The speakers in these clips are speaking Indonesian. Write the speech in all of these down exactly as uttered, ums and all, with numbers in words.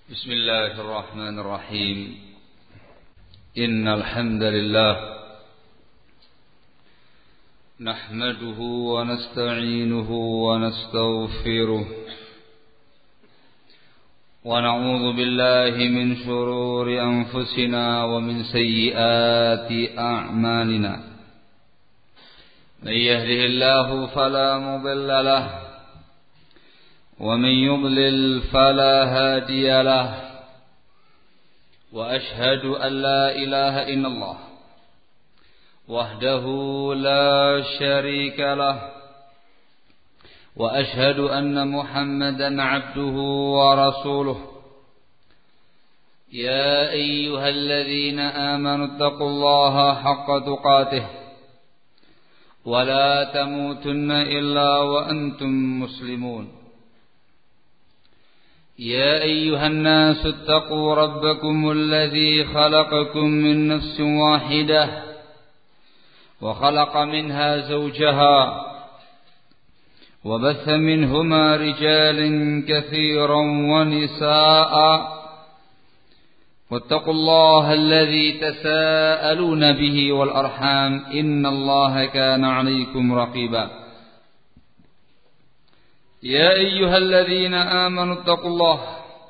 بسم الله الرحمن الرحيم إن الحمد لله نحمده ونستعينه ونستغفره ونعوذ بالله من شرور أنفسنا ومن سيئات أعمالنا من يهده الله فلا مضل له ومن يضلل فلا هادي له وأشهد أن لا إله إلا الله وحده لا شريك له وأشهد أن محمدا عبده ورسوله يا أيها الذين آمنوا اتقوا الله حق تقاته ولا تموتن إلا وأنتم مسلمون يا أيها الناس اتقوا ربكم الذي خلقكم من نفس واحدة وخلق منها زوجها وبث منهما رجالا كثيرا ونساء واتقوا الله الذي تساءلون به والأرحام إن الله كان عليكم رقيبا يا أيها الذين آمنوا اتقوا الله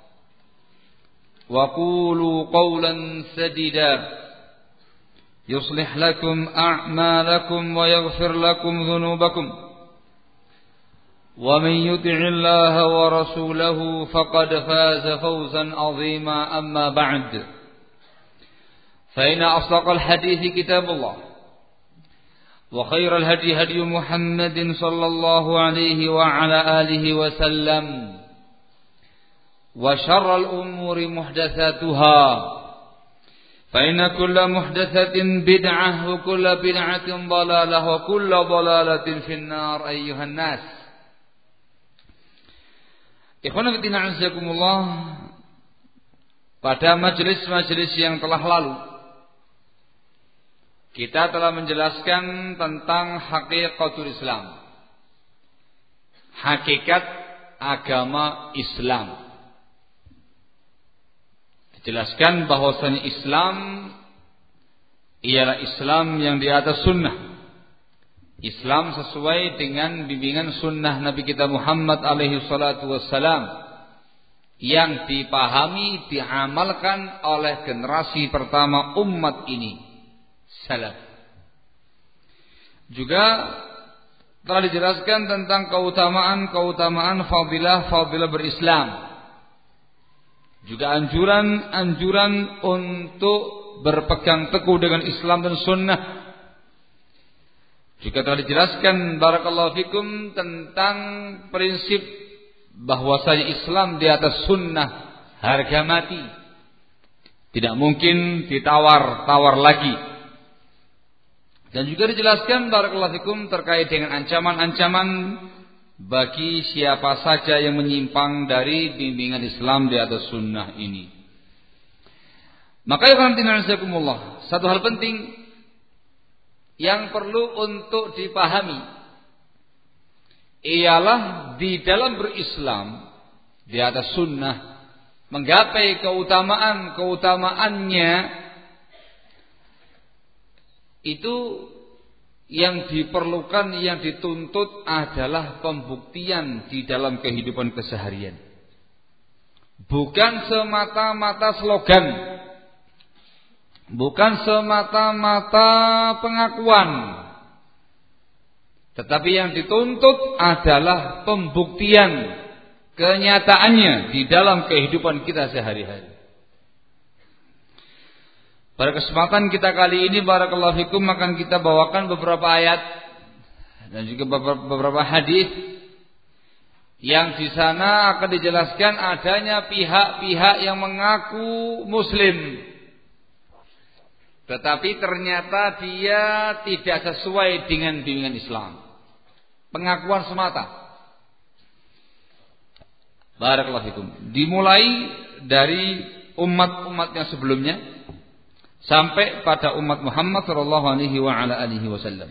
وقولوا قولا سديدا يصلح لكم أعمالكم ويغفر لكم ذنوبكم ومن يطع الله ورسوله فقد فاز فوزا عظيما أما بعد فإن أصدق الحديث كتاب الله وخير الهدي هدي محمد صلى الله عليه وعلى آله وسلم وشر الأمور محدثاتها فإن كل محدثة بدعة وكل بدعة ضلالة وكل ضلالة في النار أيها الناس. Ikhwan fillah azakumullah, pada majelis-majelis yang telah lalu kita telah menjelaskan tentang hakikatul Islam, hakikat agama Islam. Dijelaskan bahwasanya Islam ialah Islam yang di atas sunnah, Islam sesuai dengan bimbingan sunnah Nabi kita Muhammad alaihi salatu wassalam, yang dipahami, diamalkan oleh generasi pertama umat ini, salaf. Juga telah dijelaskan tentang keutamaan-keutamaan fadilah-fadilah berislam. Juga anjuran-anjuran untuk berpegang teguh dengan Islam dan sunnah. Juga telah dijelaskan barakallahu fikum tentang prinsip bahwasanya Islam di atas sunnah harga mati, tidak mungkin ditawar-tawar lagi. Dan juga dijelaskan barakallahu fikum terkait dengan ancaman-ancaman bagi siapa saja yang menyimpang dari bimbingan Islam di atas sunnah ini. Maka ya khontina'azakumullah, satu hal penting yang perlu untuk dipahami ialah di dalam berislam di atas sunnah, menggapai keutamaan-keutamaannya, itu yang diperlukan, yang dituntut adalah pembuktian di dalam kehidupan keseharian. Bukan semata-mata slogan, bukan semata-mata pengakuan, tetapi yang dituntut adalah pembuktian kenyataannya di dalam kehidupan kita sehari-hari. Pada kesempatan kita kali ini barakallahu fikum akan kita bawakan beberapa ayat dan juga beberapa hadis yang di sana akan dijelaskan adanya pihak-pihak yang mengaku muslim, tetapi ternyata dia tidak sesuai dengan bimbingan Islam. Pengakuan semata. Barakallahu fikum. Dimulai dari umat-umat yang sebelumnya sampai pada umat Muhammad sallallahu alaihi wa ala alihi wasallam.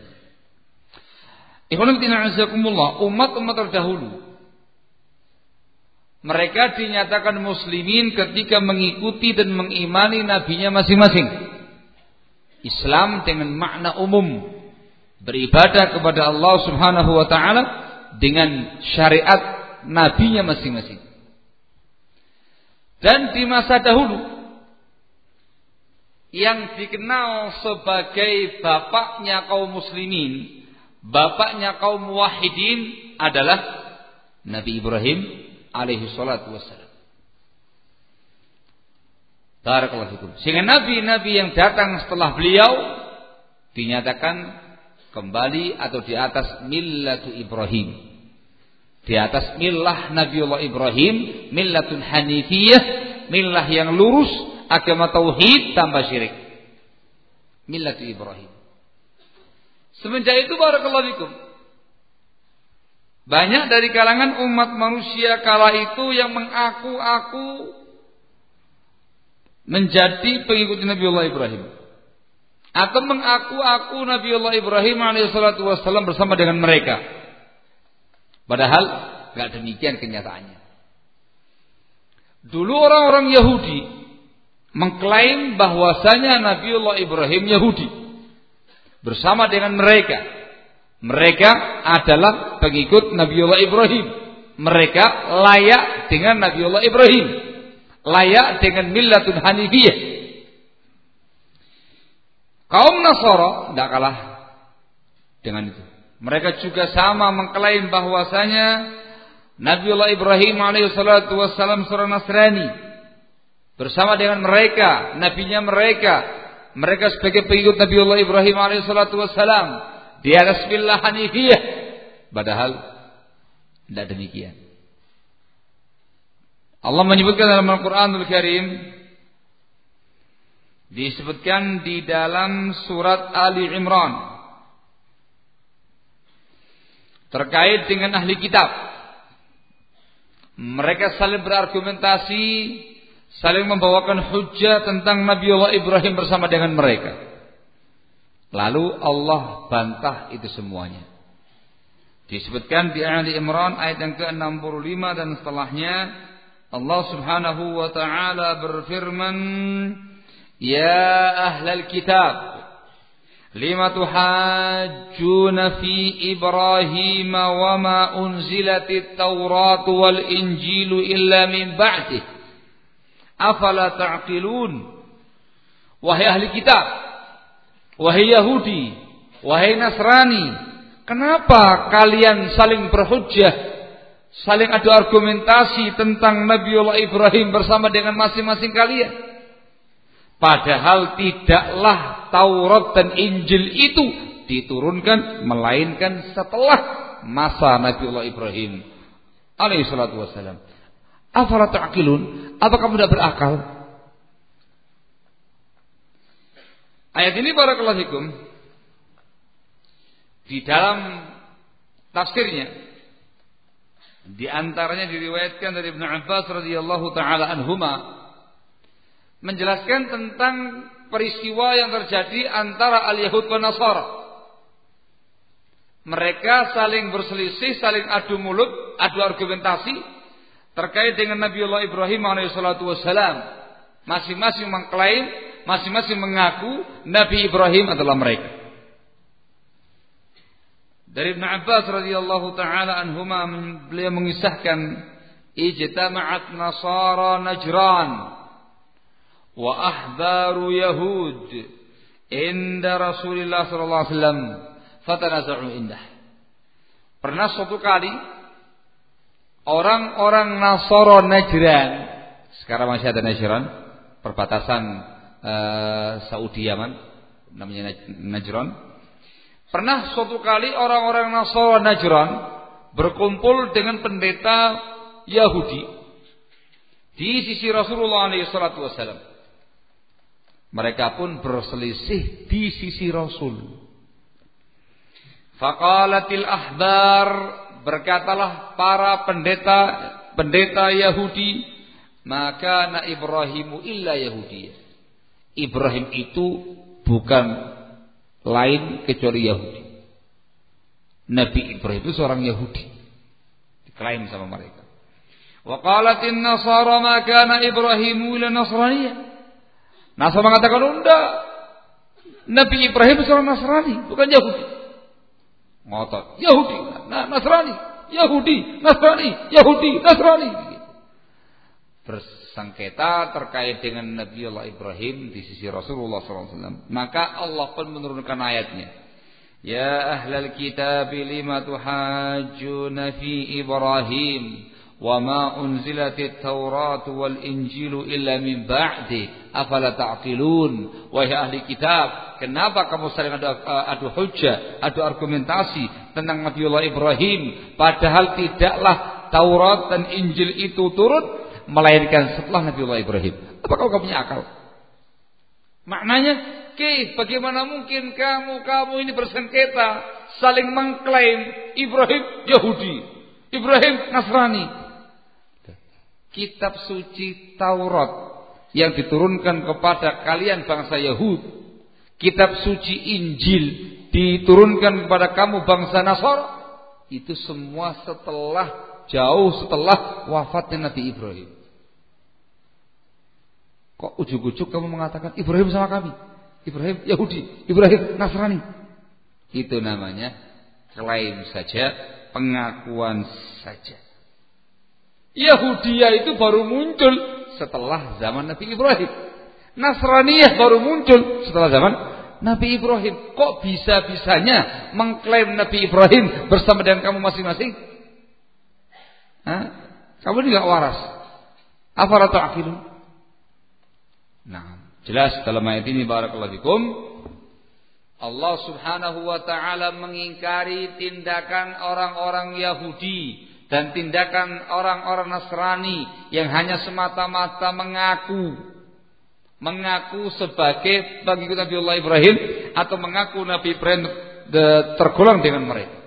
Ikhwan fillah azakumullah, umat-umat terdahulu Mereka dinyatakan muslimin ketika mengikuti dan mengimani nabinya masing-masing. Islam dengan makna umum, beribadah kepada Allah Subhanahu wa taala dengan syariat nabinya masing-masing. Dan di masa dahulu yang dikenal sebagai bapaknya kaum muslimin, bapaknya kaum muwahhidin adalah Nabi Ibrahim alaihi salatu wassalam. Barakallahu fikum. Sehingga nabi-nabi yang datang setelah beliau dinyatakan kembali atau di atas millatu Ibrahim. Di atas millah Nabiullah Ibrahim, millatun hanifiyah, millah yang lurus, agama tauhid tanpa syirik. Millatu Ibrahim. Semenjak itu barakallahu fikum, banyak dari kalangan umat manusia kala itu yang mengaku-aku menjadi pengikut Nabiullah Ibrahim, atau mengaku-aku Nabiullah Ibrahim alaihissalatu wassalam bersama dengan mereka. Padahal tidak demikian kenyataannya. Dulu orang-orang Yahudi mengklaim bahwasanya Nabiullah Ibrahim Yahudi bersama dengan mereka. Mereka adalah pengikut Nabiullah Ibrahim. Mereka layak dengan Nabiullah Ibrahim, layak dengan millatun hanifiyah. Kaum Nasara tidak kalah dengan itu. Mereka juga sama mengklaim bahwasanya Nabiullah Ibrahim alaihissalatu wassalam seorang Nasrani bersama dengan mereka, nabinya mereka. Mereka sebagai pengikut Nabiullah Ibrahim alaihissalatu wassalam di atas millah hanifiyah. Padahal tidak demikian. Allah menyebutkan dalam Al-Quranul Karim, disebutkan di dalam surat Ali Imran terkait dengan ahli kitab. Mereka saling berargumentasi, saling membawakan hujjah tentang Nabiullah Ibrahim bersama dengan mereka. Lalu Allah bantah itu semuanya. Disebutkan di Ali Imran ayat yang ke enam puluh lima dan setelahnya, Allah Subhanahu wa taala berfirman, "Ya ahlal kitab, lima tuhajjuna fi Ibrahim wa ma unzilatit Taurat wal Injilu illa min ba'dih. Afala ta'qilun?" Wahai ahli kitab, wahai Yahudi, wahai Nasrani, kenapa kalian saling berhujjah, saling adu argumentasi tentang Nabiullah Ibrahim bersama dengan masing-masing kalian? Padahal tidaklah Taurat dan Injil itu diturunkan melainkan setelah masa Nabiullah Ibrahim alaihi salatu wassalam. Afala ta'qilun? Apa kamu tidak berakal? Ayat ini barakallahu fikum, di dalam tafsirnya di antaranya diriwayatkan dari Ibnu Abbas radhiyallahu taala anhuma, menjelaskan tentang peristiwa yang terjadi antara al-Yahud dan Nasara. Mereka saling berselisih, saling adu mulut, adu argumentasi terkait dengan Nabiullah Ibrahim alaihissalatu wassalam. Masing-masing mengklaim, masing-masing mengaku Nabi Ibrahim adalah mereka. Dari Ibnu Abbas radhiyallahu taala anhuma, beliau mengisahkan, ijtama'at Nasara Najran wa ahbaru Yahud inda Rasulullah sallallahu alaihi wasallam fatanaza'u indah. Pernah suatu kali orang-orang Nasara Najran, sekarang masih ada Najran, perbatasan uh, Saudi Yaman, namanya Najran. Pernah suatu kali orang-orang Nasara Najran berkumpul dengan pendeta Yahudi di sisi Rasulullah alaihi salatu wasallam. Mereka pun berselisih di sisi Rasul. Faqalatil ahbar, berkatalah para pendeta pendeta Yahudi, maka na Ibrahimu illa Yahudiyah. Ibrahim itu bukan lain kecuali Yahudi. Nabi Ibrahim itu seorang Yahudi, diklaim sama mereka. Wa qalatin nasara ma kana Ibrahimu ila nasraniyah. Nasara mengatakan enggak. Nabi Ibrahim seorang Nasrani, bukan Yahudi. Ngotot, Yahudi, nah, Nasrani, Yahudi, Nasrani, Yahudi, Nasrani. Bersengketa terkait dengan Nabi Allah Ibrahim di sisi Rasulullah sallallahu alaihi wasallam. Maka Allah pun menurunkan ayatnya. Ya ahlal kitab lima tuhajjuna fi Ibrahim wa ma unzilatit Taurat wal Injilu illa min ba'di afala ta'qilun. Wahai ahli kitab, kenapa kamu sering adu, adu hujjah, adu argumentasi tentang Nabiullah Ibrahim, padahal tidaklah Taurat dan Injil itu turun melainkan setelah Nabiullah Ibrahim? Apakah kamu punya akal? Maknanya, Kif, bagaimana mungkin kamu-kamu ini bersengketa, saling mengklaim Ibrahim Yahudi, Ibrahim Nasrani. Kitab suci Taurat yang diturunkan kepada kalian bangsa Yahud, kitab suci Injil diturunkan kepada kamu bangsa Nasara, itu semua setelah, jauh setelah wafatnya Nabi Ibrahim. Kok ujuk-ujuk kamu mengatakan Ibrahim sama kami, Ibrahim Yahudi, Ibrahim Nasrani? Itu namanya klaim saja, pengakuan saja. Yahudiyah itu baru muncul setelah zaman Nabi Ibrahim. Nasraniyah baru muncul setelah zaman Nabi Ibrahim. Kok bisa-bisanya mengklaim Nabi Ibrahim bersama dengan kamu masing-masing? Hah? Kamu ini gak waras. Afala ta'qilun? Nah, jelas dalam ayat ini barakallahu fikum, Allah Subhanahu wa taala mengingkari tindakan orang-orang Yahudi dan tindakan orang-orang Nasrani yang hanya semata-mata mengaku mengaku sebagai pengikut Nabiullah Ibrahim atau mengaku Nabi Ibrahim tergolong dengan mereka.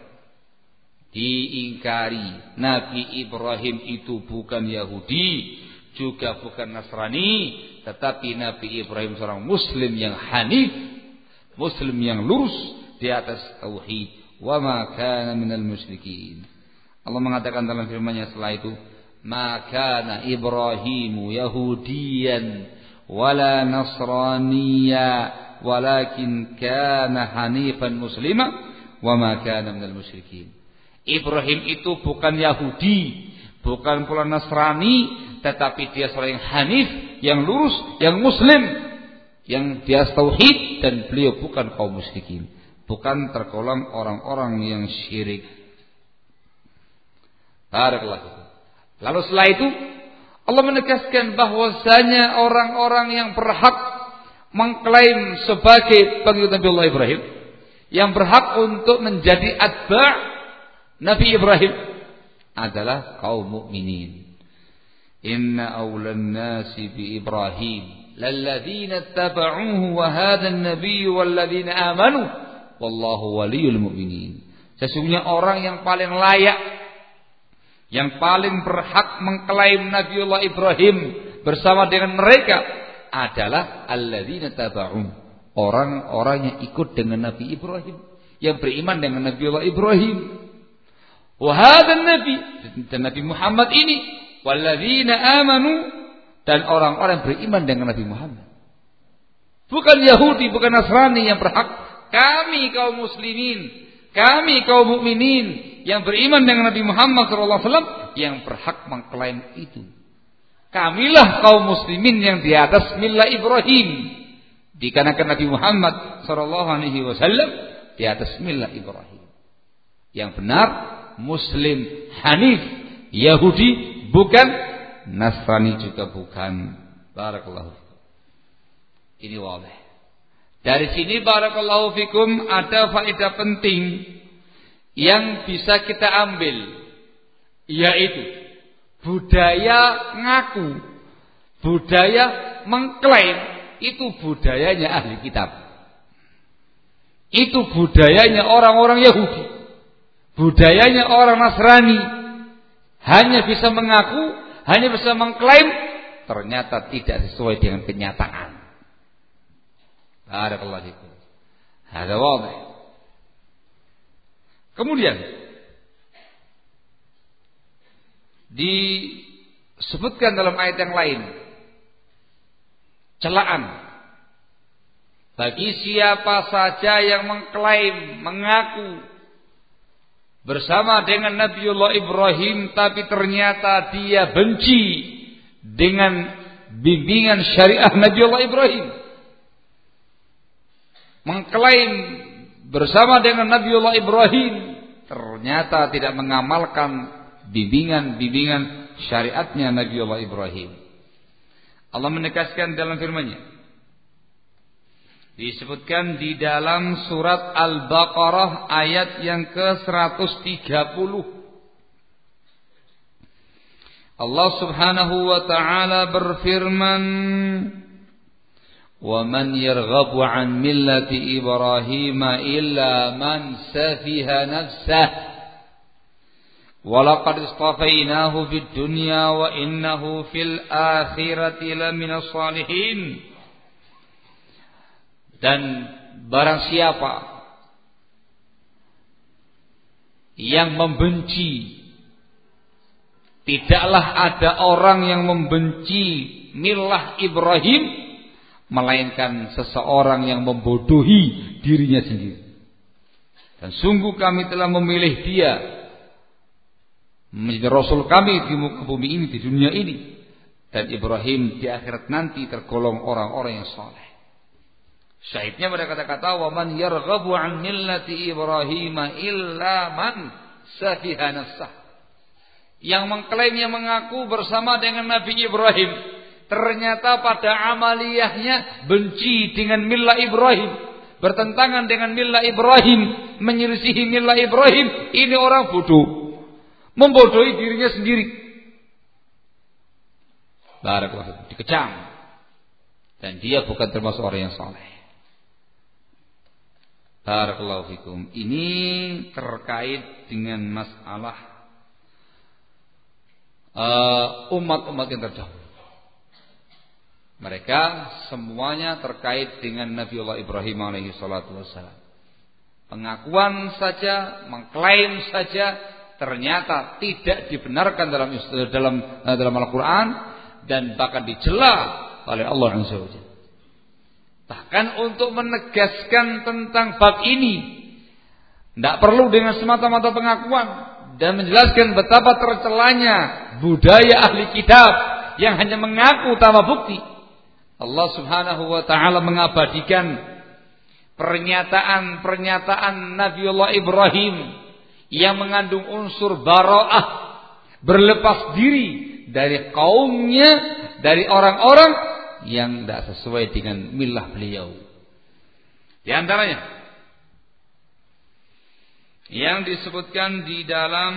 Diingkari, Nabi Ibrahim itu bukan Yahudi, juga bukan Nasrani, tetapi Nabi Ibrahim seorang Muslim yang hanif, Muslim yang lurus di atas tauhid. Wa ma kana minal musyrikin. Allah mengatakan dalam firman-Nya setelah itu, "Ma kana Ibrahimu Yahudiyan wala Nasraniya walakin kana hanifan muslima wa ma kana minal musyrikin." Ibrahim itu bukan Yahudi, bukan pula Nasrani, tetapi dia seorang yang hanif, yang lurus, yang muslim, yang dia tauhid, dan beliau bukan kaum musyrikin, bukan tergolong orang-orang yang syirik. Barakallahu. Lalu setelah itu Allah menegaskan bahwasanya orang-orang yang berhak mengklaim sebagai pengikut Nabi Allah Ibrahim, yang berhak untuk menjadi atba' Nabi Ibrahim, adalah kaum mukminin. Inna awlan nasi bi Ibrahim lalladzina tabauhu wa hadha an-nabiy walladzina amanu wallahu waliyul mu'minin. Sesungguhnya orang yang paling layak, yang paling berhak mengklaim Nabiullah Ibrahim bersama dengan mereka adalah alladzina taba'u, orang-orang yang ikut dengan Nabi Ibrahim, yang beriman dengan Nabiullah Ibrahim. Wa hadzal nabi, dan Nabi Muhammad ini, walladzina amanu, dan orang-orang yang beriman dengan Nabi Muhammad. Bukan Yahudi, bukan Nasrani yang berhak. Kami kaum muslimin, kami kaum mukminin yang beriman dengan Nabi Muhammad shallallahu alaihi wasallam yang berhak mengklaim itu. Kamilah kaum muslimin yang di atas millah Ibrahim, dikarenakan Nabi Muhammad shallallahu alaihi wasallam di atas millah Ibrahim. Yang benar Muslim hanif, Yahudi bukan, Nasrani juga bukan. Barakallahu fikum. Ini wadah. Dari sini barakallahu fikum ada faedah penting yang bisa kita ambil, yaitu budaya ngaku, budaya mengklaim, itu budayanya ahli kitab. Itu budayanya orang-orang Yahudi, budayanya orang Nasrani. Hanya bisa mengaku, hanya bisa mengklaim, ternyata tidak sesuai dengan kenyataan. Barakallahu fikum. Hada wadah. Kemudian di sebutkan dalam ayat yang lain. Celaan bagi siapa saja yang mengklaim, mengaku bersama dengan Nabiullah Ibrahim, tapi ternyata dia benci dengan bimbingan syariah Nabiullah Ibrahim. Mengklaim bersama dengan Nabiullah Ibrahim, ternyata tidak mengamalkan bimbingan-bimbingan syariatnya Nabiullah Ibrahim. Allah menegaskan dalam firman-Nya, disebutkan di dalam surat Al-Baqarah ayat yang ke seratus tiga puluh. Allah Subhanahu wa taala berfirman, "Wa man yarghabu 'an millati Ibrahim illa man safiha nafsah wa laqad istafainahu fid dunya wa innahu fil akhirati laminas salihin." Dan barang siapa yang membenci, tidaklah ada orang yang membenci milah Ibrahim melainkan seseorang yang membodohi dirinya sendiri. Dan sungguh kami telah memilih dia menjadi Rasul kami di muka bumi ini, di dunia ini. Dan Ibrahim di akhirat nanti tergolong orang-orang yang saleh. Syahidnya pada kata-kata wa man yarghabu 'an millati Ibrahim illa man safiha nafsah. Yang mengklaim, yang mengaku bersama dengan Nabi Ibrahim, ternyata pada amaliyahnya benci dengan millah Ibrahim, bertentangan dengan millah Ibrahim, menyelisihi millah Ibrahim. Ini orang bodoh, membodohi dirinya sendiri. Barakallahu, dikecam. Dan dia bukan termasuk orang yang saleh. Barakallahu fikum. Ini terkait dengan masalah uh, umat-umat yang terdahulu. Mereka semuanya terkait dengan Nabiullah Ibrahim alaihi salatu wassalam. Pengakuan saja, mengklaim saja, ternyata tidak dibenarkan dalam dalam dalam Al-Quran dan bahkan dicela oleh Allah Azza wa Jalla. Bahkan untuk menegaskan tentang bab ini, tidak perlu dengan semata-mata pengakuan dan menjelaskan betapa tercelanya budaya ahli kitab yang hanya mengaku tanpa bukti. Allah Subhanahu wa taala mengabadikan pernyataan-pernyataan Nabiullah Ibrahim yang mengandung unsur bara'ah, berlepas diri dari kaumnya, dari orang-orang yang tidak sesuai dengan milah beliau. Di antaranya yang disebutkan di dalam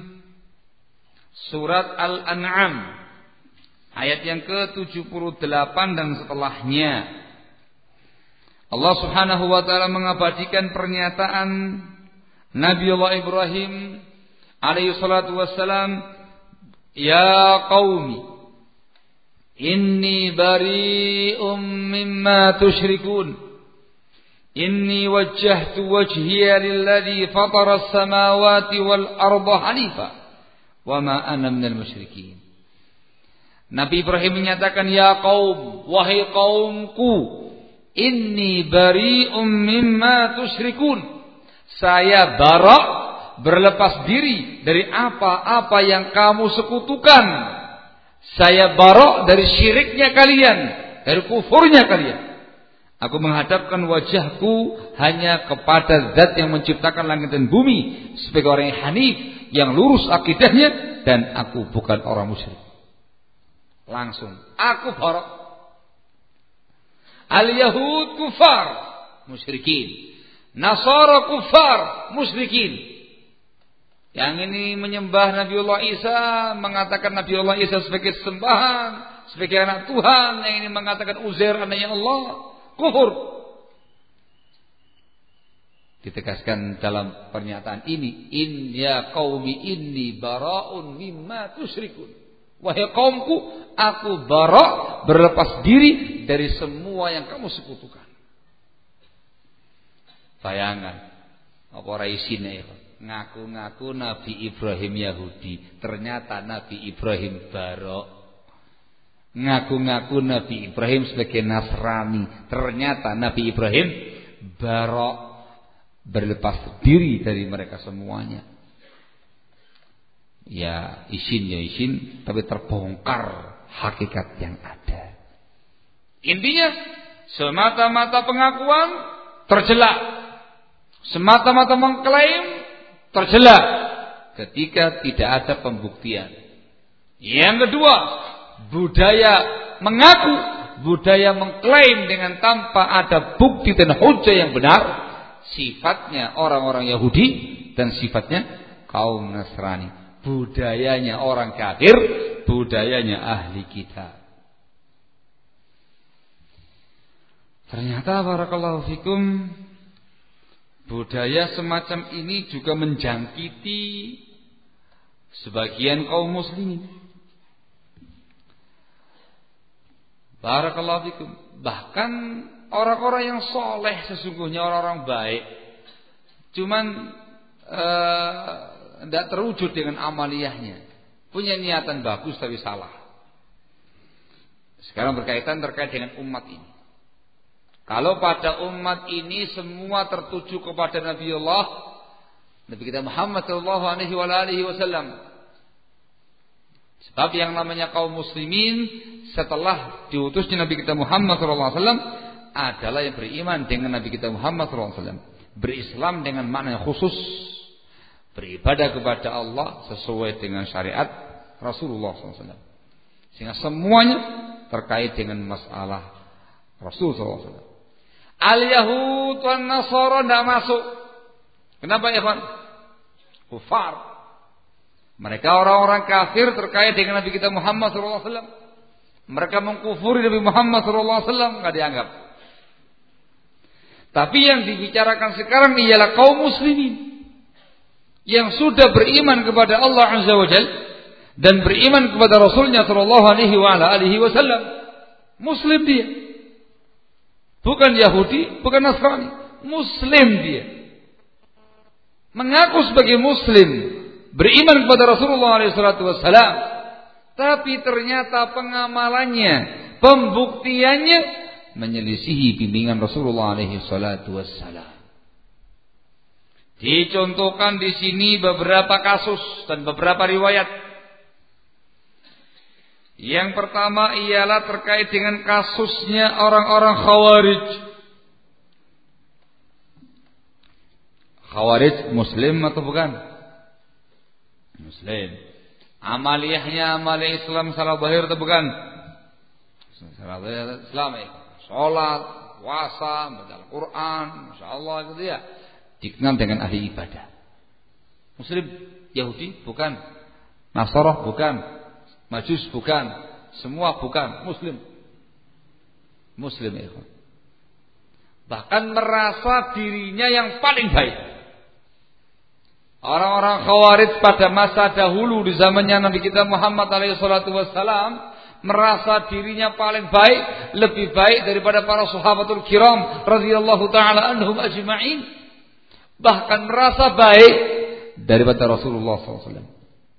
surat Al-An'am ayat yang ke tujuh puluh delapan dan setelahnya, Allah Subhanahu wa taala mengabadikan pernyataan Nabiullah Ibrahim alaihi salatu wassalam, "Ya qaumi inni bari'um mimma tusyrikun. Inni wajjahtu wajhiya lilladzi fatara as-samawati wal arda hanifa wa ma ana minal musyrikin." Nabi Ibrahim menyatakan, "Ya qaum, wahai kaumku, inni bari'um mimma tusyrikun." Saya bara', berlepas diri dari apa-apa yang kamu sekutukan. Saya barok dari syiriknya kalian, dari kufurnya kalian. Aku menghadapkan wajahku hanya kepada Zat yang menciptakan langit dan bumi, sebagai orang yang hanif, yang lurus akidahnya, dan aku bukan orang musyrik. Langsung, aku barok. Al-Yahud kufar, musyrikin. Nasara kufar, musyrikin. Yang ini menyembah Nabiullah Isa, mengatakan Nabiullah Isa sebagai sembahan, sebagai anak Tuhan. Yang ini mengatakan Uzair anaknya Allah, kufur. Ditegaskan dalam pernyataan ini, "In ya qaumi inni bara'un mimma tusyrikun." Wahai kaumku, aku bara', berlepas diri dari semua yang kamu sekutukan. Bayangan apa ora isine ya? Ngaku-ngaku Nabi Ibrahim Yahudi, ternyata Nabi Ibrahim barok. ngaku-ngaku Nabi Ibrahim sebagai Nasrani. Ternyata Nabi Ibrahim barok, berlepas diri dari mereka semuanya. Ya izin ya izin, tapi terbongkar hakikat yang ada. Intinya semata-mata pengakuan tercela, semata-mata mengklaim tercela ketika tidak ada pembuktian. Yang kedua, budaya mengaku, budaya mengklaim dengan tanpa ada bukti dan hujah yang benar, sifatnya orang-orang Yahudi dan sifatnya kaum Nasrani. Budayanya orang kafir, budayanya ahli kitab. Ternyata barakallahu fikum, budaya semacam ini juga menjangkiti sebagian kaum muslimin. Barakallahu fikum. Bahkan orang-orang yang soleh sesungguhnya orang-orang baik, cuman tidak uh, terwujud dengan amaliyahnya, punya niatan bagus tapi salah. Sekarang berkaitan terkait dengan umat ini. Kalau pada umat ini semua tertuju kepada Nabiullah Nabi kita Muhammad sallallahu alaihi wasallam. Sebab yang namanya kaum muslimin setelah diutusnya Nabi kita Muhammad sallallahu alaihi wasallam adalah yang beriman dengan Nabi kita Muhammad sallallahu alaihi wasallam, berislam dengan makna khusus, beribadah kepada Allah sesuai dengan syariat Rasulullah sallallahu alaihi wasallam. Sehingga semuanya terkait dengan masalah Rasul sallallahu alaihi wasallam. Al-Yahud wan Nasara tidak masuk. Kenapa ya kawan? Kufar. Mereka orang-orang kafir terkait dengan Nabi kita Muhammad sallallahu alaihi wasallam. Mereka mengkufuri Nabi Muhammad sallallahu alaihi wasallam, enggak dianggap. Tapi yang dibicarakan sekarang ialah kaum muslimin yang sudah beriman kepada Allah Azza wa Jalla dan beriman kepada Rasulnya sallallahu alaihi wasallam. Muslim dia. Bukan Yahudi, bukan Nasrani, Muslim dia. Mengaku sebagai Muslim, beriman kepada Rasulullah alaihi wasallam, tapi ternyata pengamalannya, pembuktiannya menyelisihi bimbingan Rasulullah alaihi wasallam. Dicontohkan di sini beberapa kasus dan beberapa riwayat. Yang pertama ialah terkait dengan kasusnya orang-orang Khawarij. Khawarij Muslim atau bukan? Muslim. Amaliyahnya amaliyah Islam salah zahir atau bukan? Salah zahir Islam. Salat, puasa, baca Al-Quran, Masya Allah itu dia. Dikenal dengan ahli ibadah. Muslim, Yahudi bukan, Nasrani bukan, Majus bukan, semua bukan, Muslim. Muslim ya. Bahkan merasa dirinya yang paling baik. Orang-orang Khawarij pada masa dahulu di zamannya Nabi kita Muhammad alaihi wasallam merasa dirinya paling baik, lebih baik daripada para sahabatul kiram radhiyallahu taala anhum ajma'in. Bahkan merasa baik daripada Rasulullah sallallahu alaihi wasallam.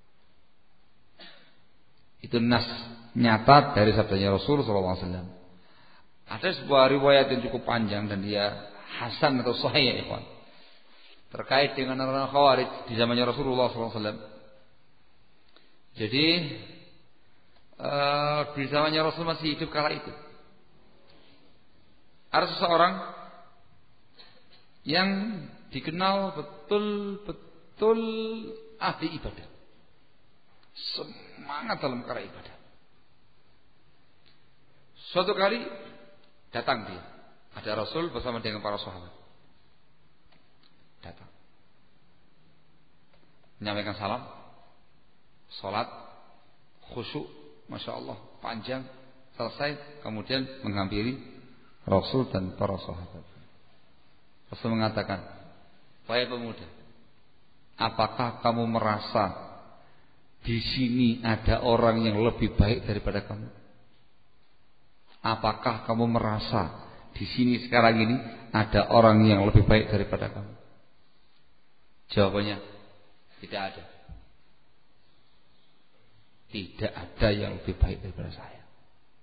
Itu nas nyata dari sabdanya Rasul sallallahu alaihi wasallam. Ada sebuah riwayat yang cukup panjang dan dia hasan atau sahih ya ikhwan, terkait dengan orang Khawarij di zamannya Rasulullah sallallahu alaihi wasallam. Jadi uh, di zamannya Rasul masih hidup kala itu, ada seseorang yang dikenal betul-betul ahli ibadah, semangat dalam perkara ibadah. Suatu kali datang dia, ada Rasul bersama dengan para sahabat. Datang, menyampaikan salam, sholat, khusyuk, masya Allah, panjang, selesai, kemudian menghampiri Rasul dan para sahabat. Rasul mengatakan, wahai pemuda, apakah kamu merasa di sini ada orang yang lebih baik daripada kamu? Apakah kamu merasa di sini sekarang ini ada orang yang lebih baik daripada kamu? Jawabannya, tidak ada. Tidak ada yang lebih baik daripada saya.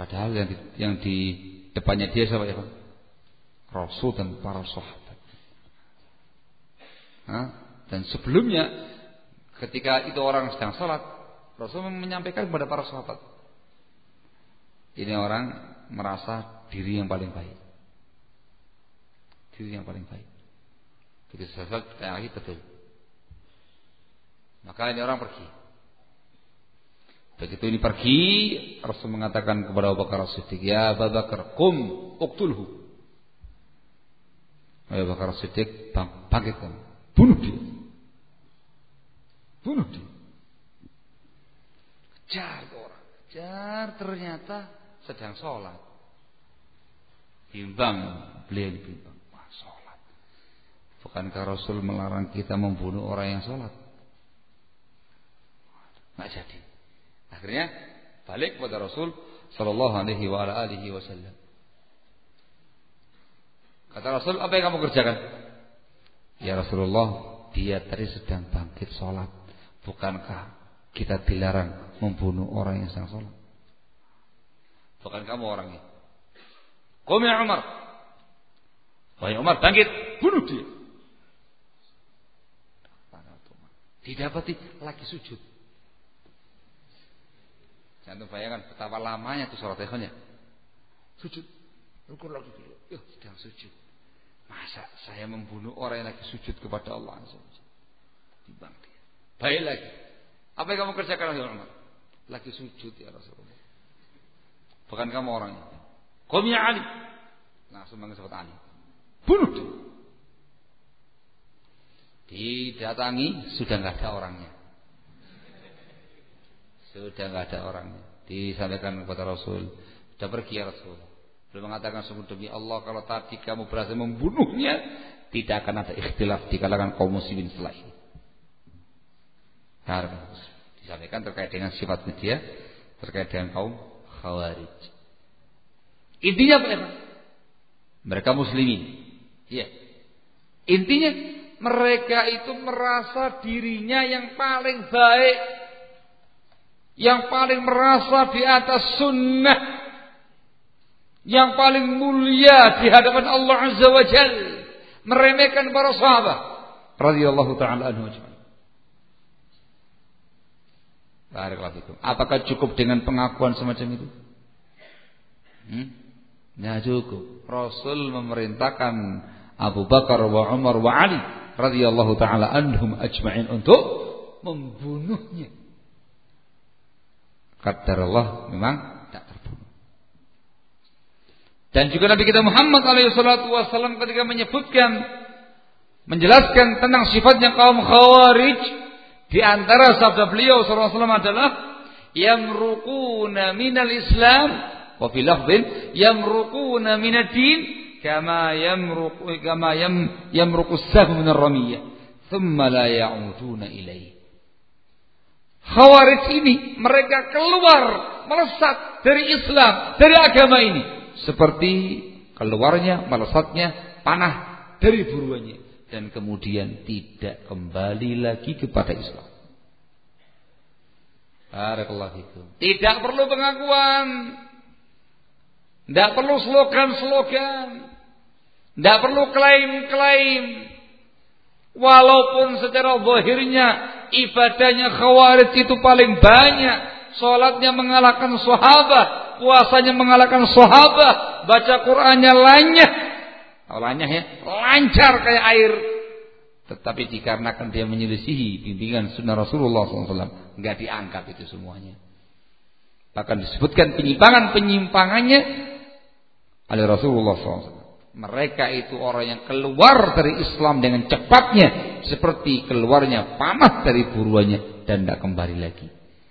Padahal yang di, yang di depannya dia siapa ya Pak? Rasul dan para sahabat. Hah? Dan sebelumnya ketika itu orang sedang sholat, Rasul menyampaikan kepada para sahabat, ini orang merasa diri yang paling baik, diri yang paling baik. Begitu selesai kayak lagi betul. Maka ini orang pergi. Begitu ini pergi, Rasul mengatakan kepada Abu Bakar As-Siddiq, ya Abu Bakar, qum uqtulhu. Abu Bakar As-Siddiq, bangkit kamu, bunuh dia. Bunuh dia. Kejar ke orang, kejar, ternyata sedang sholat. Bimbang, beliau dibimbang. Wah, sholat. Bukankah Rasul melarang kita membunuh orang yang sholat? Nggak jadi. Akhirnya balik kepada Rasul Sallallahu Alaihi Wasallam. Kata Rasul, apa yang kamu kerjakan? Ya Rasulullah, dia tadi sedang bangkit sholat. Bukankah kita dilarang membunuh orang yang sedang sholat? Bukan kamu orangnya. Qum ya Umar. Wahai Umar, bangkit, bunuh dia. Didapati lagi sujud. Jangan bayangkan betapa lamanya itu sholat ikhwannya. Sujud. Rukun lagi dulu. Ya, sedang sujud. Masa saya membunuh orang yang lagi sujud kepada Allah Azza wa Jalla? Timbang dia. Baik lagi. Apa yang kamu kerjakan wahai Umar? Lagi sujud ya Rasulullah. Bukan kamu orangnya. Qum ya Ali. Langsung manggil sahabat Ali. Bunuh dia. Didatangi, sudah enggak ada orangnya. Sudah enggak ada orangnya. Disampaikan kepada Rasul, sudah pergi ya Rasul. Beliau mengatakan, sungguh demi Allah, kalau tadi kamu berhasil membunuhnya, tidak akan ada ikhtilaf di kalangan kaum muslimin setelah ini. Nah, disampaikan terkait dengan sifat dia, terkait dengan kaum Khawarij. Intinya apa ya? Mereka muslimin. Iya. Intinya mereka itu merasa dirinya yang paling baik, yang paling merasa di atas sunnah, yang paling mulia di hadapan Allah Azza wa Jalla, meremehkan para sahabat radhiyallahu taala anhum ajma'in. Barakallahu fikum. Apakah cukup dengan pengakuan semacam itu? Hmm? Nah, cukup. Rasul memerintahkan Abu Bakar wa Umar wa Ali radhiyallahu taala anhum ajma'in untuk membunuhnya. Qadarullah memang tak terbunuh. Dan juga Nabi kita Muhammad alaihi salatu wasallam ketika menyebutkan, menjelaskan tentang sifatnya kaum Khawarij, di antara sabda beliau sallallahu alaihi wasallam adalah yamruquna minal Islam wa fi lafdhin yamruquna minad din kama yamruqu kama yam yamruqu as-sahm min ar-ramiyah thumma la ya'uduna ilaihi. Khawarij ini mereka keluar melesat dari Islam, dari agama ini, seperti keluarnya melesatnya panah dari buruannya, dan kemudian tidak kembali lagi kepada Islam. Barakallahu fikum. Tidak perlu pengakuan, tidak perlu slogan-slogan, tidak perlu klaim-klaim. Walaupun secara zahirnya ibadahnya Khawarij itu paling banyak, salatnya mengalahkan sahabat, puasanya mengalahkan sahabat, baca Qur'annya lanyah, lanyah ya, lancar kayak air. Tetapi dikarenakan dia menyelisihi bimbingan sunnah Rasulullah shallallahu alaihi wasallam, enggak diangkat itu semuanya. Bahkan disebutkan penyimpangan-penyimpangannya oleh Rasulullah shallallahu alaihi wasallam. Mereka itu orang yang keluar dari Islam dengan cepatnya, seperti keluarnya panah dari buruannya, dan tidak kembali lagi.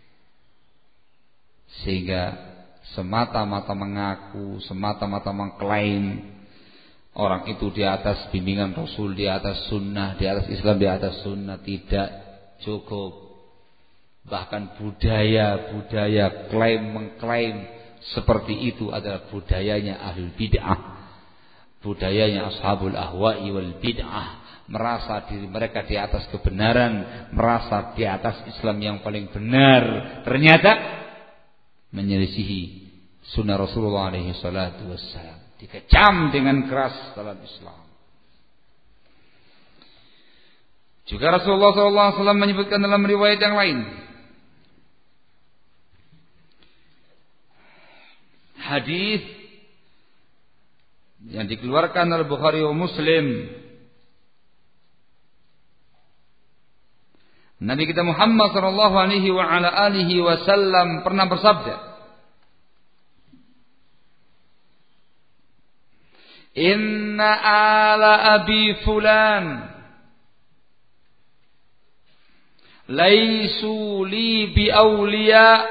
Sehingga semata-mata mengaku, semata-mata mengklaim orang itu di atas bimbingan Rasul, di atas sunnah, di atas Islam, di atas sunnah, tidak cukup. Bahkan budaya-budaya klaim mengklaim seperti itu adalah budayanya ahlul bid'ah, budayanya ashabul ahwa'i wal bid'ah, merasa diri mereka di atas kebenaran, merasa di atas Islam yang paling benar, ternyata menyelisihi sunnah Rasulullah alaihi salatu wassalam. Dikecam dengan keras dalam Islam. Juga Rasulullah sallallahu alaihi wasallam menyebutkan dalam riwayat yang lain, hadis yang dikeluarkan oleh Bukhari wa Muslim, Nabi kita Muhammad sallallahu alaihi wa ala alihi wasallam pernah bersabda, "Inna ala abi fulan laisu li bi awliya,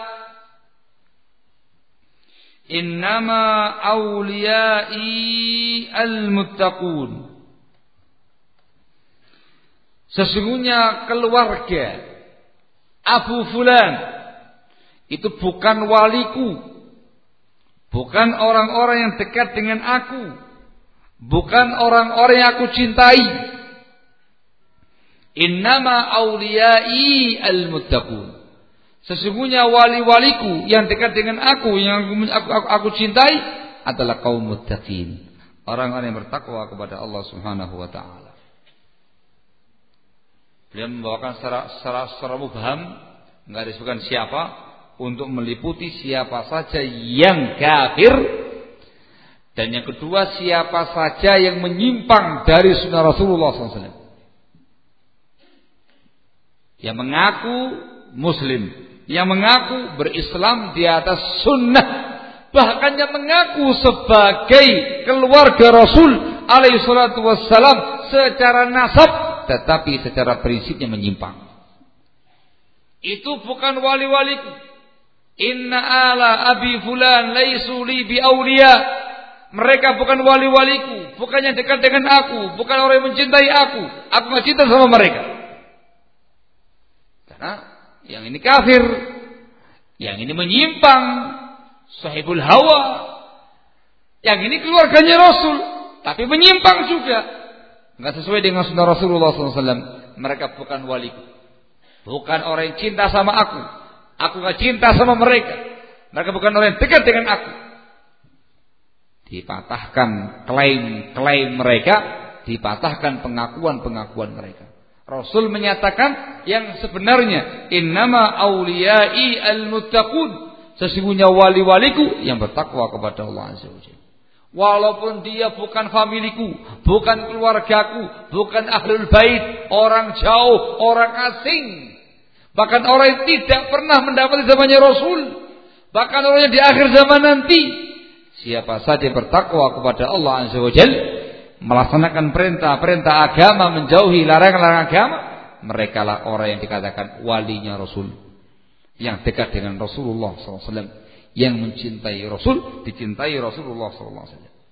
innama awliyai al-muttaqun." Sesungguhnya keluarga Abu Fulan itu bukan waliku, bukan orang-orang yang dekat dengan aku, bukan orang-orang yang aku cintai. Innama awliyai al-muttaqun. Sesungguhnya wali-waliku yang dekat dengan aku, yang aku, aku, aku cintai adalah kaum muttaqin, orang-orang yang bertakwa kepada Allah Subhanahu wa taala. Beliau membawakan secara secara, secara mubham, enggak disebutkan siapa, untuk meliputi siapa saja yang kafir, dan yang kedua siapa saja yang menyimpang dari sunnah Rasulullah sallallahu alaihi wasallam, yang mengaku muslim, yang mengaku berislam di atas sunnah, bahkan yang mengaku sebagai keluarga Rasul alaihi salatu wassalam secara nasab, tetapi secara prinsipnya menyimpang. Itu bukan wali-waliku. Inna ala abi fulan laisu li bi awliya. Mereka bukan wali-waliku, bukan yang dekat dengan aku, bukan orang yang mencintai aku. Aku enggak cinta sama mereka. Karena yang ini kafir, yang ini menyimpang, sahibul hawa. Yang ini keluarganya Rasul, tapi menyimpang juga, enggak sesuai dengan sunnah Rasulullah sallallahu alaihi wasallam. Mereka bukan waliku, bukan orang yang cinta sama aku. Aku enggak cinta sama mereka. Mereka bukan orang yang dekat dengan aku. Dipatahkan klaim-klaim mereka, dipatahkan pengakuan-pengakuan mereka. Rasul menyatakan yang sebenarnya, innama awliyai al-muttaqun. Sesungguhnya wali-waliku yang bertakwa kepada Allah Azza wa Jalla. Walaupun dia bukan familiku, bukan keluargaku, bukan ahlul bait, orang jauh, orang asing, bahkan orang yang tidak pernah mendapati zamannya Rasul, bahkan orang yang di akhir zaman nanti, siapa saja bertakwa kepada Allah Azza wa Jalla, melaksanakan perintah-perintah agama, menjauhi larangan-larangan agama, mereka lah orang yang dikatakan walinya Rasul, yang dekat dengan Rasulullah sallallahu alaihi wasallam, yang mencintai Rasul, dicintai Rasulullah sallallahu alaihi wasallam.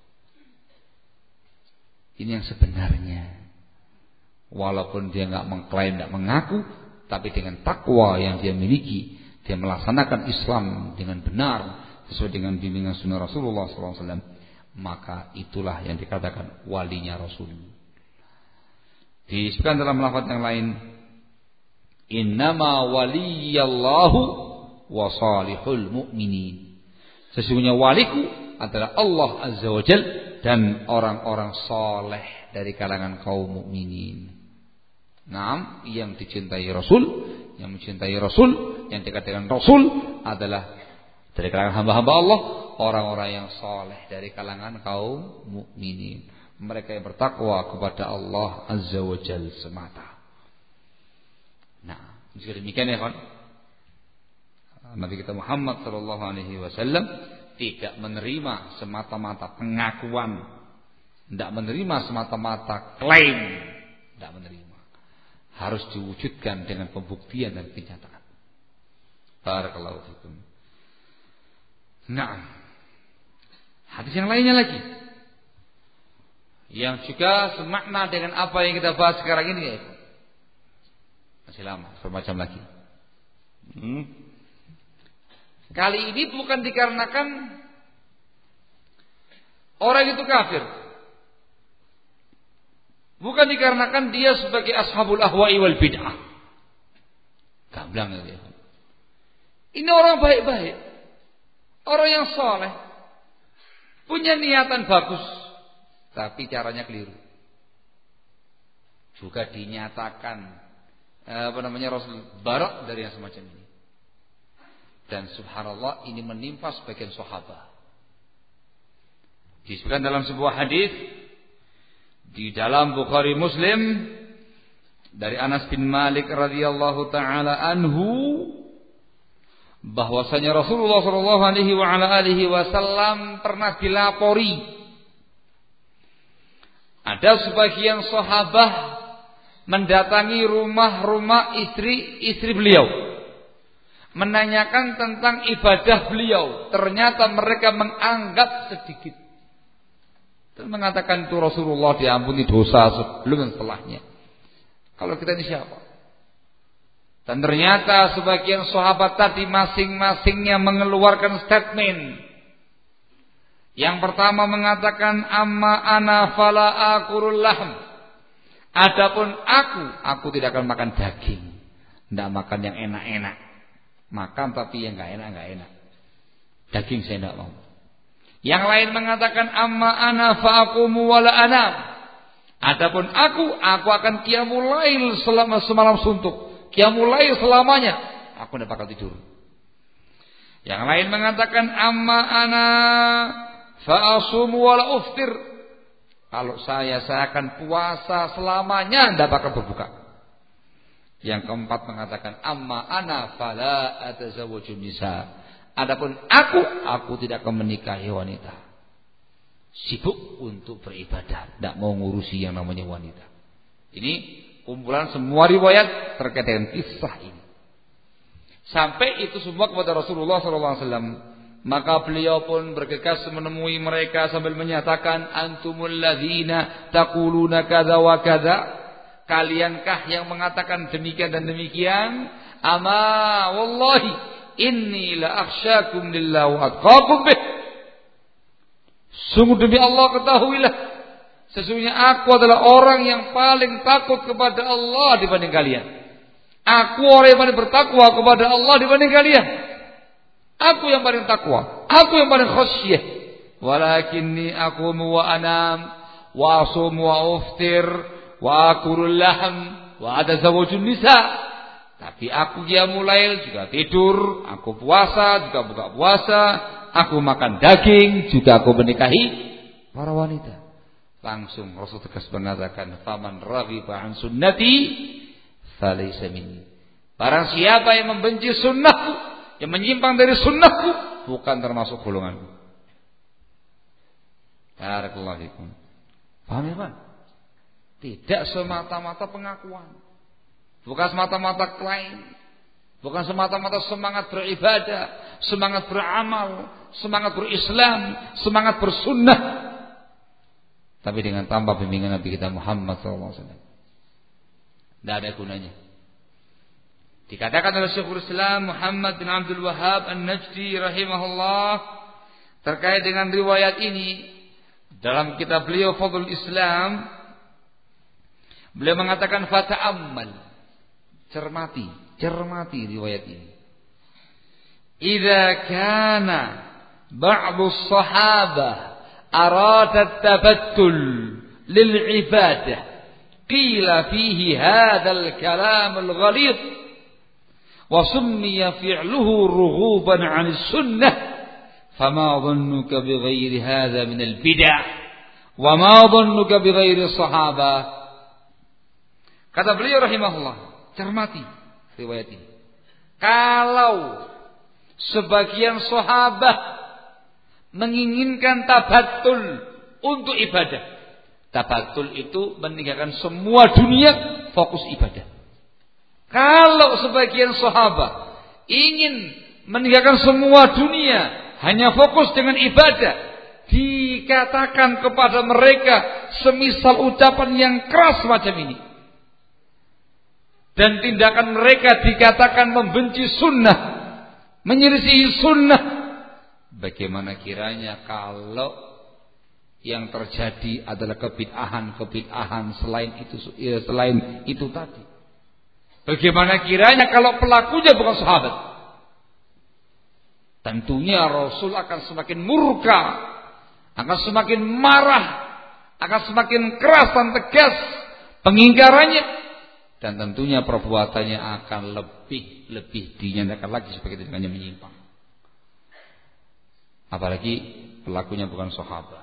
Ini yang sebenarnya. Walaupun dia enggak mengklaim, enggak mengaku, tapi dengan takwa yang dia miliki, dia melaksanakan Islam dengan benar sesuai dengan bimbingan sunnah Rasulullah sallallahu alaihi wasallam, maka itulah yang dikatakan walinya Rasul. Disebutkan dalam lafaz yang lain, innama waliyallahu wa salihul mu'minin. Sesungguhnya waliku adalah Allah Azza wa Jalla dan orang-orang saleh dari kalangan kaum mukminin. Naam, yang dicintai Rasul, yang mencintai Rasul, yang dekat dengan Rasul adalah dari kalangan hamba-hamba Allah, orang-orang yang saleh dari kalangan kaum mukminin. Mereka yang bertakwa kepada Allah Azza wa Jalla semata. Nah, jika demikian ya kan, Nabi kita Muhammad sallallahu alaihi wasallam tidak menerima semata-mata pengakuan, tidak menerima semata-mata klaim, tidak menerima. Harus diwujudkan dengan pembuktian dan kenyataan. Barakallahu fikum. Nah, hadis yang lainnya lagi, yang juga semakna dengan apa yang kita bahas sekarang ini, ya. Masih lama, semacam lagi. Hmm. Kali ini bukan dikarenakan orang itu kafir, bukan dikarenakan dia sebagai ashabul ahwa'i wal bid'ah. Gamblang ya. Ini orang baik-baik, Orang yang soleh punya niatan bagus, tapi caranya keliru. Juga dinyatakan apa namanya Rasul barak dari yang semacam ini. Dan subhanallah ini menimpa sebagian sahabat. Disebutkan dalam sebuah hadis di dalam Bukhari Muslim dari Anas bin Malik radhiyallahu taala anhu, bahwasanya Rasulullah sallallahu alaihi wa ala alihi wasallam pernah dilapori ada sebagian sahabat mendatangi rumah-rumah istri-istri beliau, menanyakan tentang ibadah beliau. Ternyata mereka menganggap sedikit dan mengatakan itu Rasulullah diampuni dosa sebelum dan setelahnya. Kalau kita ini siapa? Dan ternyata sebagian sahabat tadi masing-masingnya mengeluarkan statement. Yang pertama mengatakan amma ana fala akurul lahm. Adapun aku, aku tidak akan makan daging. Tidak makan yang enak-enak. Makan tapi yang enggak enak, enggak enak. Daging saya tidak mau. Yang lain mengatakan amma ana fa aqumu wala anam. Adapun aku, aku akan qiyamul lail selama semalam suntuk. Qiyamul lail selamanya, aku tidak bakal tidur. Yang lain mengatakan amma ana fa asumu wala uftir. Kalau saya saya akan puasa selamanya, tidak bakal berbuka. Yang keempat mengatakan amma ana fala atazawwaju nisa. Adapun aku, aku tidak akan menikahi wanita. Sibuk untuk beribadah, tidak mau ngurusi yang namanya wanita. Ini kumpulan semua riwayat terkait dengan kisah ini. Sampai itu semua kepada Rasulullah sallallahu alaihi wasallam. Maka beliau pun bergegas menemui mereka sambil menyatakan, antumul ladzina taquluna kadza wa kadza. Kaliankah yang mengatakan demikian dan demikian? Ama wallahi inni la akhsyakum lillahi wa atqakum bih. Sungguh demi Allah ketahuilah, sesungguhnya aku adalah orang yang paling takut kepada Allah dibanding kalian. Aku orang yang paling bertakwa kepada Allah dibanding kalian. Aku yang paling takwa, aku yang paling khasyah. Walakinni aqumu wa anam wa asumu wa uftir wa akurul lahm wa atazawwajun nisa. Tapi aku qiyamul lail juga tidur, aku puasa juga buka puasa, aku makan daging, juga aku menikahi para wanita. Langsung Rasul tegas mengatakan, faman raghiba an sunnati falaysa minni. Barang siapa yang membenci sunnahku, yang menyimpang dari sunnahku, bukan termasuk golonganku. Barakallahu fikum. Paham ya, Pak? Tidak semata-mata pengakuan, bukan semata-mata klaim, bukan semata-mata semangat beribadah, semangat beramal, semangat berislam, semangat bersunnah, tapi dengan tanpa bimbingan Nabi kita Muhammad sallallahu alaihi wasallam, tidak ada gunanya. Dikatakan oleh Syekhul Islam Muhammad bin Abdul Wahhab An-Najdi rahimahullah terkait dengan riwayat ini dalam kitab beliau Fadlul Islam, beliau mengatakan fata'ammal, cermati, cermati riwayat ini. Idza kana ba'du as-sahabah arada tabattul lil ibadah qila fihi hadzal kalam al-ghalidh wa summiya fi'luhu rughuban 'an as-sunnah fama dhannuka bighairi hadza min al-bid'ah wa ma dhannuka bighairi sahabah. Kata beliau rahimahullah, cermati riwayat ini. Kalau sebagian sahabat menginginkan tabattul untuk ibadah, tabattul itu meninggalkan semua dunia, fokus ibadah. Kalau sebagian sahabat ingin meninggalkan semua dunia, hanya fokus dengan ibadah, dikatakan kepada mereka semisal ucapan yang keras macam ini, dan tindakan mereka dikatakan membenci sunnah, menyelisihi sunnah, bagaimana kiranya kalau yang terjadi adalah kebid'ahan-kebid'ahan selain itu selain itu tadi? Bagaimana kiranya kalau pelakunya bukan sahabat, tentunya Rasul akan semakin murka, akan semakin marah, akan semakin keras dan tegas pengingkarannya, dan tentunya perbuatannya akan lebih lebih dinyatakan lagi sebagai tindakannya menyimpang. Apalagi pelakunya bukan sahabat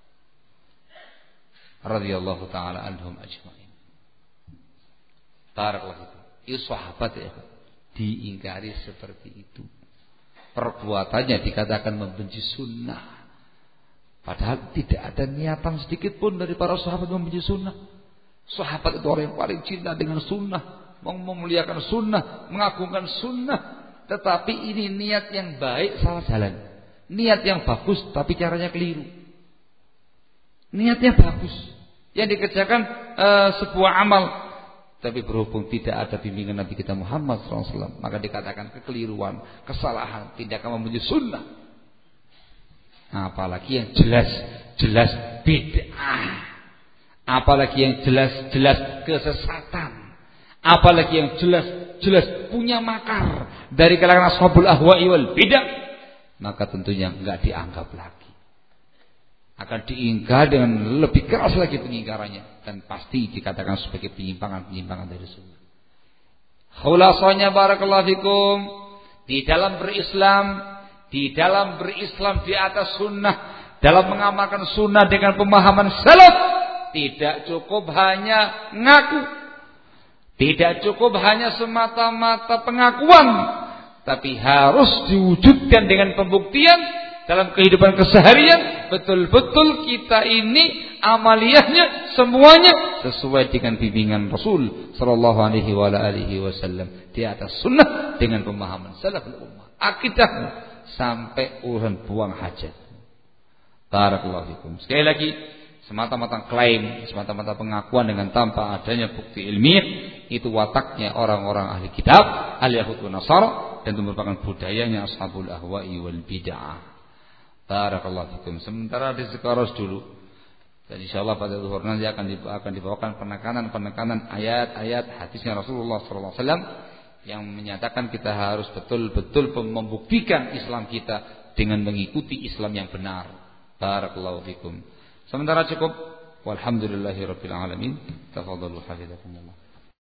radhiyallahu taala anhum ajmain. Barakallahu fikum. Itu sahabat ya, diingkari seperti itu. Perbuatannya dikatakan membenci sunnah, padahal tidak ada niatan sedikit pun dari para sahabat membenci sunnah. Sahabat itu orang yang paling cinta dengan sunnah, memuliakan sunnah, mengagungkan sunnah. Tetapi ini niat yang baik salah jalan, niat yang bagus tapi caranya keliru. Niatnya bagus, yang dikerjakan e, sebuah amal, tapi berhubung tidak ada bimbingan Nabi kita Muhammad shallallahu alaihi wasallam, maka dikatakan kekeliruan, kesalahan, tindakan membenci sunnah. Nah, apalagi yang jelas-jelas bid'ah, apalagi yang jelas-jelas kesesatan, apalagi yang jelas-jelas punya makar dari kalangan ashabul ahwa'i wal bid'ah, maka tentunya enggak dianggap lagi. Akan diingkar dengan lebih keras lagi pengingkarannya, dan pasti dikatakan sebagai penyimpangan-penyimpangan dari sunnah. Khulasanya barakallahu fikum, di dalam berislam, di dalam berislam di atas sunnah, dalam mengamalkan sunnah dengan pemahaman salaf, tidak cukup hanya ngaku, tidak cukup hanya semata-mata pengakuan, tapi harus diwujudkan dengan pembuktian dalam kehidupan keseharian. Betul-betul kita ini amaliyahnya semuanya sesuai dengan bimbingan Rasul sallallahu alaihi wa alihi wasallam, di atas sunnah dengan pemahaman salaful ummah, akidahmu sampai urusan buang hajat. Barakallahu fikum. Sekali lagi, semata-mata klaim, semata-mata pengakuan dengan tanpa adanya bukti ilmiah, itu wataknya orang-orang ahli kitab, ahli Yahud dan Nasara, dan itu merupakan budayanya ashabul ahwa'i wal bid'ah. Barakallahu fikum. Sementara di Sekaros dulu, dan insyaallah pada zuhur nanti akan akan dibawakan penekanan-penekanan ayat-ayat hadisnya Rasulullah sallallahu alaihi wasallam yang menyatakan kita harus betul-betul membuktikan Islam kita dengan mengikuti Islam yang benar. Barakallahu fikum. Sementara cukup. Walhamdulillahirabbil alamin. Tafadhalu hafizakumullah.